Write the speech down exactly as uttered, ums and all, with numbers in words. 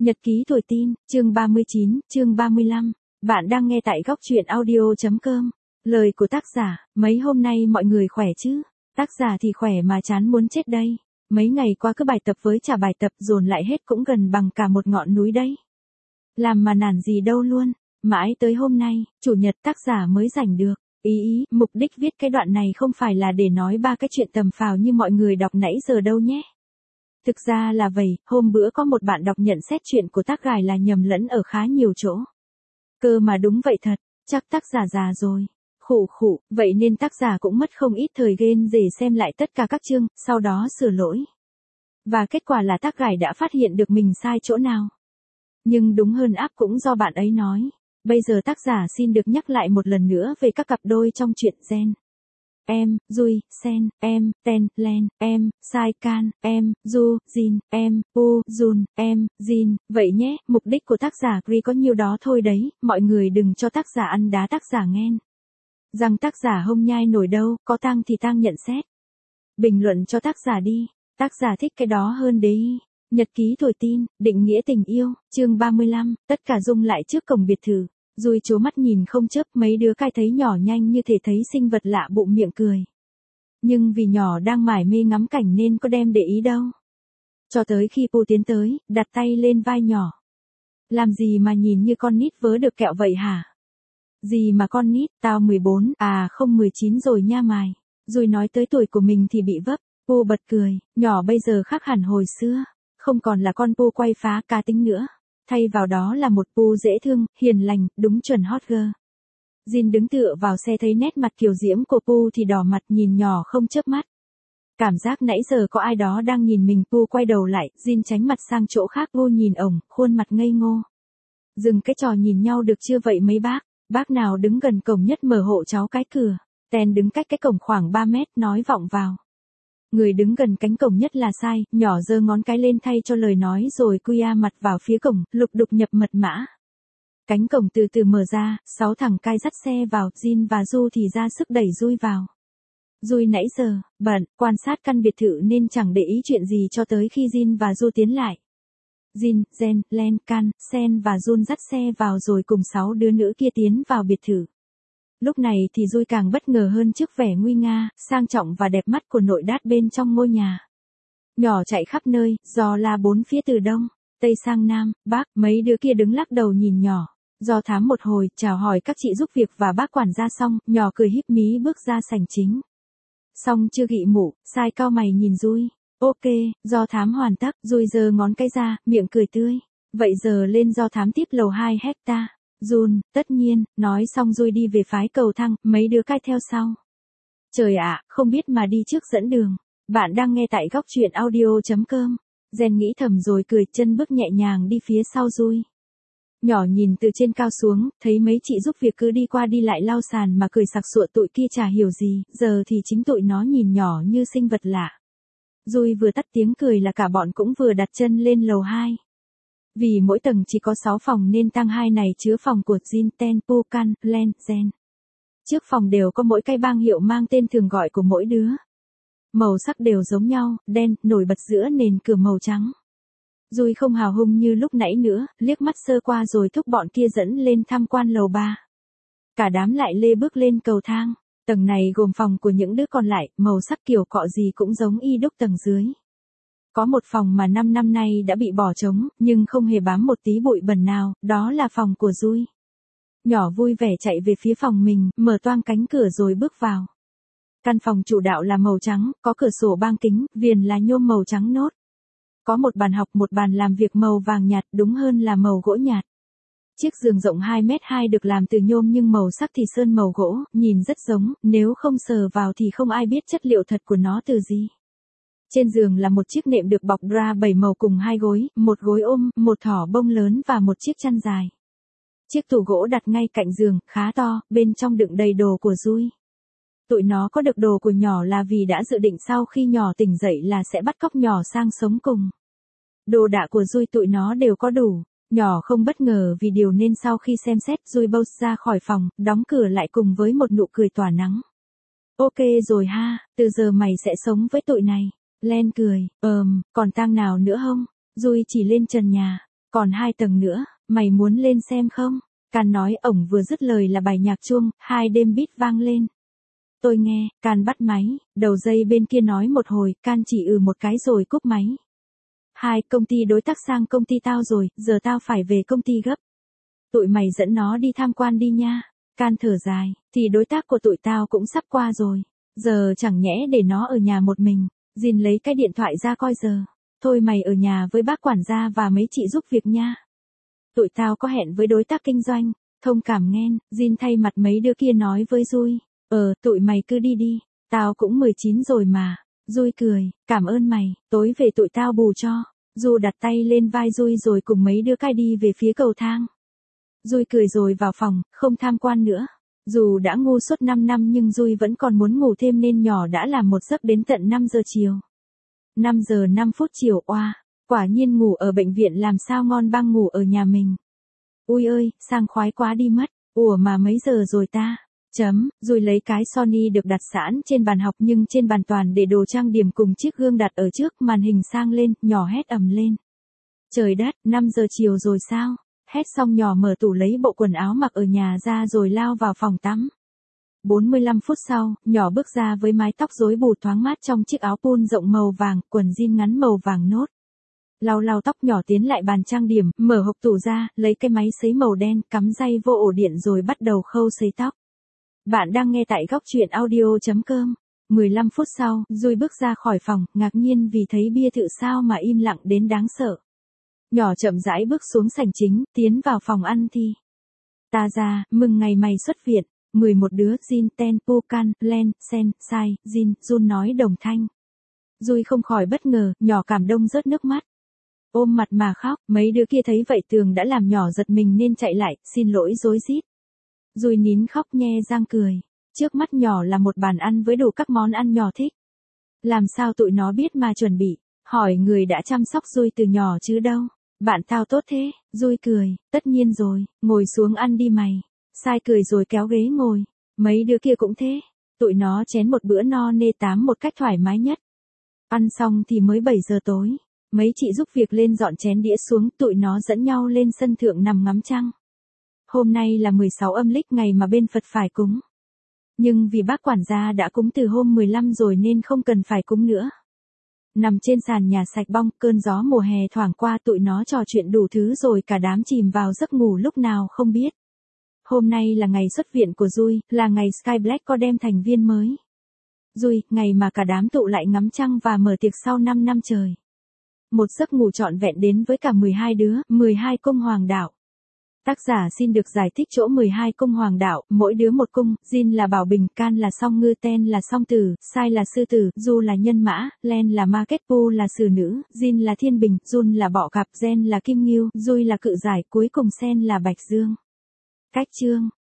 Nhật ký tuổi teen, chương ba mươi chín, chương ba mươi lăm. Bạn đang nghe tại góc truyện audio chấm com. Lời của tác giả, mấy hôm nay mọi người khỏe chứ? Tác giả thì khỏe mà chán muốn chết đây. Mấy ngày qua cứ bài tập với trả bài tập dồn lại hết cũng gần bằng cả một ngọn núi đấy. Làm mà nản gì đâu luôn. Mãi tới hôm nay, chủ nhật tác giả mới rảnh được. Ý ý, mục đích viết cái đoạn này không phải là để nói ba cái chuyện tầm phào như mọi người đọc nãy giờ đâu nhé. Thực ra là vậy, hôm bữa có một bạn đọc nhận xét chuyện của tác gái là nhầm lẫn ở khá nhiều chỗ. Cơ mà đúng vậy thật, chắc tác giả già rồi. Khụ khụ, vậy nên tác giả cũng mất không ít thời gian để xem lại tất cả các chương, sau đó sửa lỗi. Và kết quả là tác gái đã phát hiện được mình sai chỗ nào. Nhưng đúng hơn áp cũng do bạn ấy nói. Bây giờ tác giả xin được nhắc lại một lần nữa về các cặp đôi trong chuyện Gen. Em, Dui, Sen, em, Ten, Len, em, Sai Can, em, Du, Jin, em, U, Jun, em, Jin, vậy nhé, mục đích của tác giả Gri có nhiêu đó thôi đấy, mọi người đừng cho tác giả ăn đá tác giả nghen. Rằng tác giả hông nhai nổi đâu, có tăng thì tăng nhận xét. Bình luận cho tác giả đi, tác giả thích cái đó hơn đấy. Nhật ký tuổi teen, định nghĩa tình yêu, chương ba mươi lăm, tất cả rung lại trước cổng biệt thự. Dui chố mắt nhìn không chớp, mấy đứa cai thấy nhỏ nhanh như thể thấy sinh vật lạ bụng miệng cười. Nhưng vì nhỏ đang mải mê ngắm cảnh nên có đem để ý đâu. Cho tới khi Pu tiến tới, đặt tay lên vai nhỏ. Làm gì mà nhìn như con nít vớ được kẹo vậy hả? Gì mà con nít, tao mười bốn, à không mười chín rồi nha mày. Dui nói tới tuổi của mình thì bị vấp, Pu bật cười, nhỏ bây giờ khác hẳn hồi xưa. Không còn là con Pu quay phá cá tính nữa. Thay vào đó là một Pu dễ thương, hiền lành, đúng chuẩn hot girl. Jin đứng tựa vào xe thấy nét mặt kiều diễm của Pu thì đỏ mặt nhìn nhỏ không chớp mắt. Cảm giác nãy giờ có ai đó đang nhìn mình. Pu quay đầu lại, Jin tránh mặt sang chỗ khác. Pu nhìn ổng, khuôn mặt ngây ngô. Dừng cái trò nhìn nhau được chưa vậy mấy bác? Bác nào đứng gần cổng nhất mở hộ cháu cái cửa. Ten đứng cách cái cổng khoảng ba mét nói vọng vào. Người đứng gần cánh cổng nhất là Sai, nhỏ giơ ngón cái lên thay cho lời nói rồi quia mặt vào phía cổng, lục đục nhập mật mã. Cánh cổng từ từ mở ra, sáu thằng cai dắt xe vào, Jin và Du thì ra sức đẩy Dui vào. Dui nãy giờ, bận, quan sát căn biệt thự nên chẳng để ý chuyện gì cho tới khi Jin và Du tiến lại. Jin, Gen, Len, Can, Sen và Jun dắt xe vào rồi cùng sáu đứa nữ kia tiến vào biệt thự. Lúc này thì Dui càng bất ngờ hơn trước vẻ nguy nga, sang trọng và đẹp mắt của nội đát bên trong ngôi nhà. Nhỏ chạy khắp nơi, do la bốn phía từ đông, tây sang nam, bắc, mấy đứa kia đứng lắc đầu nhìn nhỏ. Do thám một hồi, chào hỏi các chị giúp việc và bác quản gia xong, nhỏ cười híp mí bước ra sảnh chính. Xong chưa gị mũ, Sai cau mày nhìn Dui. Ok, do thám hoàn tất, Dui giơ ngón cái ra, miệng cười tươi. Vậy giờ lên do thám tiếp lầu hai hecta. Jun, tất nhiên, nói xong Dui đi về phái cầu thang, mấy đứa cai theo sau. Trời ạ, không biết mà đi trước dẫn đường. Bạn đang nghe tại góc truyện audio chấm com. Gen nghĩ thầm rồi cười chân bước nhẹ nhàng đi phía sau Dui. Nhỏ nhìn từ trên cao xuống, thấy mấy chị giúp việc cứ đi qua đi lại lau sàn mà cười sặc sụa. Tụi kia chả hiểu gì, giờ thì chính tụi nó nhìn nhỏ như sinh vật lạ. Dui vừa tắt tiếng cười là cả bọn cũng vừa đặt chân lên lầu hai. Vì mỗi tầng chỉ có sáu phòng nên tầng hai này chứa phòng của Jin, Ten, Pu, Can, Len, Gen. Trước phòng đều có mỗi cái bang hiệu mang tên thường gọi của mỗi đứa. Màu sắc đều giống nhau, đen, nổi bật giữa nền cửa màu trắng. Dui không hào hung như lúc nãy nữa, liếc mắt sơ qua rồi thúc bọn kia dẫn lên tham quan lầu ba. Cả đám lại lê bước lên cầu thang. Tầng này gồm phòng của những đứa còn lại, màu sắc kiểu cọ gì cũng giống y đúc tầng dưới. Có một phòng mà năm năm nay đã bị bỏ trống, nhưng không hề bám một tí bụi bẩn nào, đó là phòng của Dui. Nhỏ vui vẻ chạy về phía phòng mình, mở toang cánh cửa rồi bước vào. Căn phòng chủ đạo là màu trắng, có cửa sổ bang kính, viền là nhôm màu trắng nốt. Có một bàn học, một bàn làm việc màu vàng nhạt, đúng hơn là màu gỗ nhạt. Chiếc giường rộng hai mét hai được làm từ nhôm nhưng màu sắc thì sơn màu gỗ, nhìn rất giống, nếu không sờ vào thì không ai biết chất liệu thật của nó từ gì. Trên giường là một chiếc nệm được bọc drap bảy màu cùng hai gối, một gối ôm, một thỏ bông lớn và một chiếc chăn dài. Chiếc tủ gỗ đặt ngay cạnh giường, khá to, bên trong đựng đầy đồ của Dui. Tụi nó có được đồ của nhỏ là vì đã dự định sau khi nhỏ tỉnh dậy là sẽ bắt cóc nhỏ sang sống cùng. Đồ đạc của Dui tụi nó đều có đủ. Nhỏ không bất ngờ vì điều nên sau khi xem xét Dui bâu ra khỏi phòng, đóng cửa lại cùng với một nụ cười tỏa nắng. Ok rồi ha, từ giờ mày sẽ sống với tụi này. Len cười, ờm, còn tang nào nữa không? Dui chỉ lên trần nhà. Còn hai tầng nữa, mày muốn lên xem không? Can nói ổng vừa dứt lời là bài nhạc chuông, hai đêm beat vang lên. Tôi nghe, Can bắt máy, đầu dây bên kia nói một hồi, Can chỉ ừ một cái rồi cúp máy. Hai, công ty đối tác sang công ty tao rồi, giờ tao phải về công ty gấp. Tụi mày dẫn nó đi tham quan đi nha. Can thở dài, thì đối tác của tụi tao cũng sắp qua rồi. Giờ chẳng nhẽ để nó ở nhà một mình. Jin lấy cái điện thoại ra coi giờ. Thôi mày ở nhà với bác quản gia và mấy chị giúp việc nha. Tụi tao có hẹn với đối tác kinh doanh. Thông cảm nghen, Jin thay mặt mấy đứa kia nói với Dui. Ờ, tụi mày cứ đi đi. Tao cũng mười chín rồi mà. Dui cười, cảm ơn mày, tối về tụi tao bù cho. Du đặt tay lên vai Dui rồi cùng mấy đứa cai đi về phía cầu thang. Dui cười rồi vào phòng, không tham quan nữa. Dù đã ngu suốt năm năm nhưng Dui vẫn còn muốn ngủ thêm nên nhỏ đã làm một giấc đến tận năm giờ chiều. năm giờ năm phút chiều oa, quả nhiên ngủ ở bệnh viện làm sao ngon bằng ngủ ở nhà mình. Ui ơi, sang khoái quá đi mất, ủa mà mấy giờ rồi ta? Chấm, Dui lấy cái Sony được đặt sẵn trên bàn học nhưng trên bàn toàn để đồ trang điểm cùng chiếc gương đặt ở trước màn hình sang lên, nhỏ hét ầm lên. Trời đất, năm giờ chiều rồi sao? Hét xong nhỏ mở tủ lấy bộ quần áo mặc ở nhà ra rồi lao vào phòng tắm. bốn mươi lăm phút sau, nhỏ bước ra với mái tóc rối bù thoáng mát trong chiếc áo pun rộng màu vàng, quần jean ngắn màu vàng nốt. Lau lau tóc nhỏ tiến lại bàn trang điểm, mở hộc tủ ra, lấy cái máy sấy màu đen, cắm dây vô ổ điện rồi bắt đầu khâu sấy tóc. Bạn đang nghe tại góc truyện audio.com. mười lăm phút sau, Dui bước ra khỏi phòng, ngạc nhiên vì thấy bia thự sao mà im lặng đến đáng sợ. Nhỏ chậm rãi bước xuống sảnh chính, tiến vào phòng ăn thì. Ta ra, mừng ngày mày xuất viện. mười một đứa, Jin, Ten, Pu, Can, Len, Sen, Sai, Jin, Jun nói đồng thanh. Dui không khỏi bất ngờ, nhỏ cảm động rớt nước mắt. Ôm mặt mà khóc, mấy đứa kia thấy vậy tường đã làm nhỏ giật mình nên chạy lại, xin lỗi rối rít. Dui nín khóc nhe răng cười. Trước mắt nhỏ là một bàn ăn với đủ các món ăn nhỏ thích. Làm sao tụi nó biết mà chuẩn bị, hỏi người đã chăm sóc Dui từ nhỏ chứ đâu. Bạn tao tốt thế, Dui cười, tất nhiên rồi, ngồi xuống ăn đi mày. Sai cười rồi kéo ghế ngồi, mấy đứa kia cũng thế, tụi nó chén một bữa no nê tám một cách thoải mái nhất. Ăn xong thì mới bảy giờ tối, mấy chị giúp việc lên dọn chén đĩa xuống, tụi nó dẫn nhau lên sân thượng nằm ngắm trăng. Hôm nay là mười sáu âm lịch ngày mà bên Phật phải cúng. Nhưng vì bác quản gia đã cúng từ hôm mười lăm rồi nên không cần phải cúng nữa. Nằm trên sàn nhà sạch bong, cơn gió mùa hè thoảng qua tụi nó trò chuyện đủ thứ rồi cả đám chìm vào giấc ngủ lúc nào không biết. Hôm nay là ngày xuất viện của Dui, là ngày Sky Black có đem thành viên mới. Dui, ngày mà cả đám tụ lại ngắm trăng và mở tiệc sau năm năm trời. Một giấc ngủ trọn vẹn đến với cả mười hai đứa, mười hai cung hoàng đạo. Tác giả xin được giải thích chỗ mười hai cung hoàng đạo, mỗi đứa một cung, Jin là bảo bình, Can là song ngư, Ten là song tử, Sai là sư tử, Du là nhân mã, Len là ma kết, Pu là sử nữ, Jin là thiên bình, Jun là bọ cạp, Gen là kim ngưu, Dui là cự giải, cuối cùng Sen là bạch dương. Cách chương